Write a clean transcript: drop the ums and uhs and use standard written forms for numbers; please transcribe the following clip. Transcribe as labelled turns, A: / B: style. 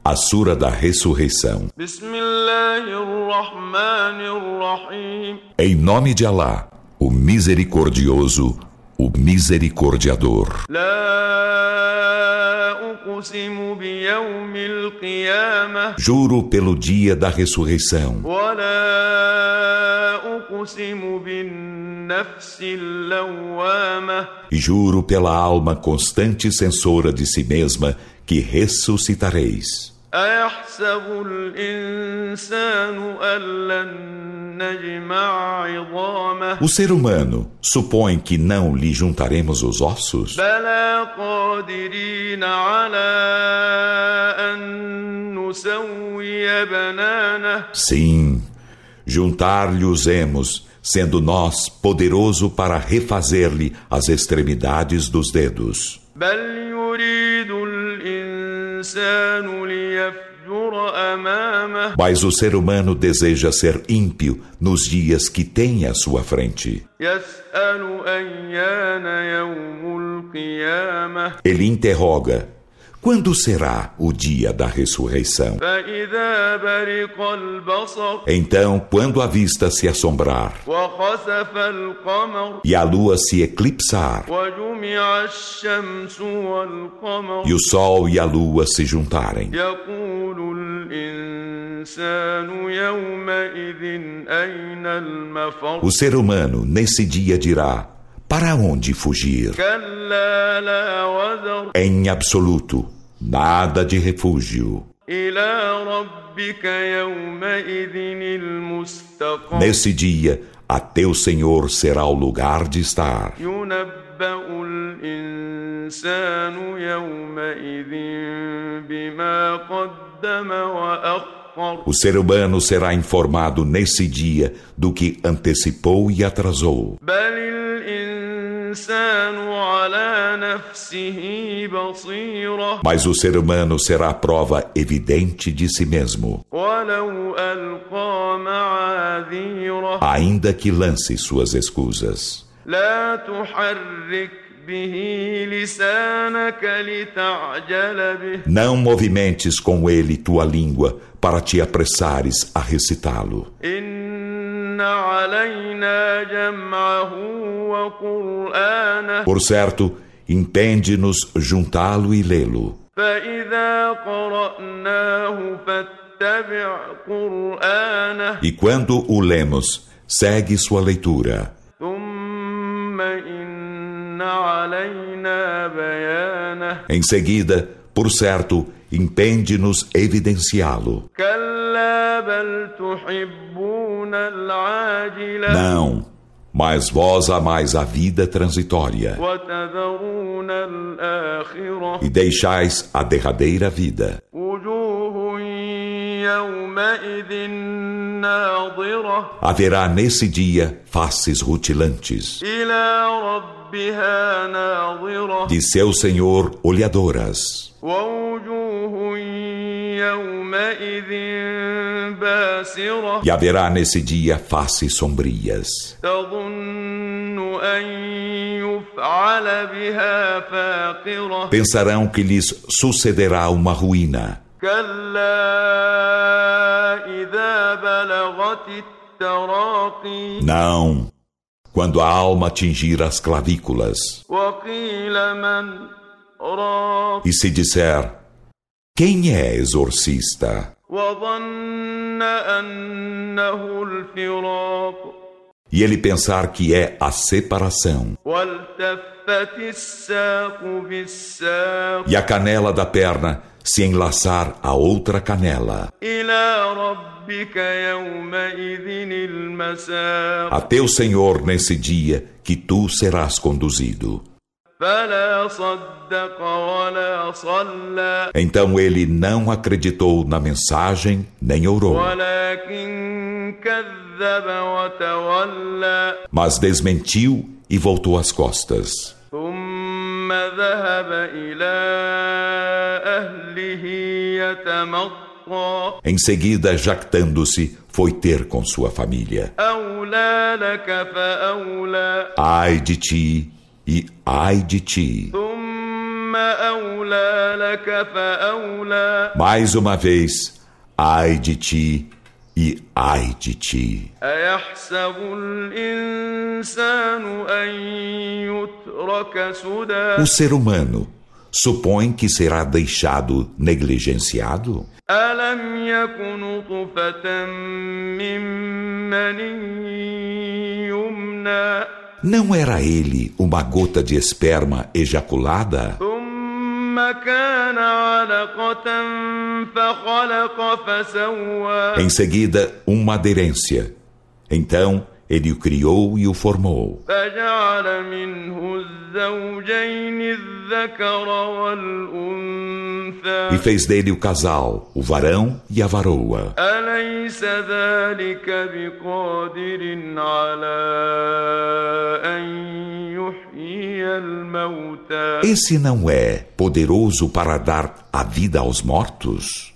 A: A Sura da Ressurreição. Em nome de Alá, o Misericordioso, o Misericordiador. Juro pelo dia da ressurreição. E juro pela alma constante censora de si mesma que ressuscitareis. O ser humano supõe que não lhe juntaremos os ossos? Sim, juntar-lhe-os-emos, sendo nós poderoso para refazer-lhe as extremidades dos dedos. Mas o ser humano deseja ser ímpio nos dias que tem à sua frente. Ele interroga: quando será o dia da ressurreição? Então, quando a vista se assombrar e a lua se eclipsar e o sol e a lua se juntarem, o ser humano nesse dia dirá: para onde fugir? Em absoluto, nada de refúgio. Nesse dia, a teu Senhor será o lugar de estar. O ser humano será informado nesse dia do que antecipou e atrasou. Mas o ser humano será a prova evidente de si mesmo, ainda que lance suas escusas. Não movimentes com ele tua língua para te apressares a recitá-lo. Por certo, impende-nos juntá-lo e lê-lo. E quando o lemos, segue sua leitura. Em seguida, por certo, impende-nos evidenciá-lo. Não, mas vós amais a vida transitória e deixais a derradeira vida. Haverá nesse dia faces rutilantes, de seu Senhor olhadoras. E haverá nesse dia faces sombrias. Pensarão que lhes sucederá uma ruína. Não, quando a alma atingir as clavículas. E se disser: quem é exorcista? E ele pensar que é a separação. E a canela da perna se enlaçar a outra canela. A teu Senhor nesse dia que tu serás conduzido. Então ele não acreditou na mensagem, nem orou. Mas desmentiu e voltou as costas. Em seguida, jactando-se, foi ter com sua família. Ai de ti e ai de ti.
B: أولى لك فأولى.
A: Mais uma vez, ai de ti e ai de ti.
B: أيحسب الإنسان أن يترك سدى.
A: O ser humano supõe que será deixado negligenciado?
B: ألم يك نطفة من مني يمنى.
A: Não era ele uma gota de esperma ejaculada?
B: ثم كان علقة فخلق فسوى.
A: Em seguida, uma aderência. Então, ele o criou e o formou.
B: فجعل منه الزوجين الذكر والأنثى.
A: E fez dele o casal, o varão e a varoa.
B: أليس ذلك بقادر على أن يحيي الموتى.
A: Esse não é poderoso para dar a vida aos mortos?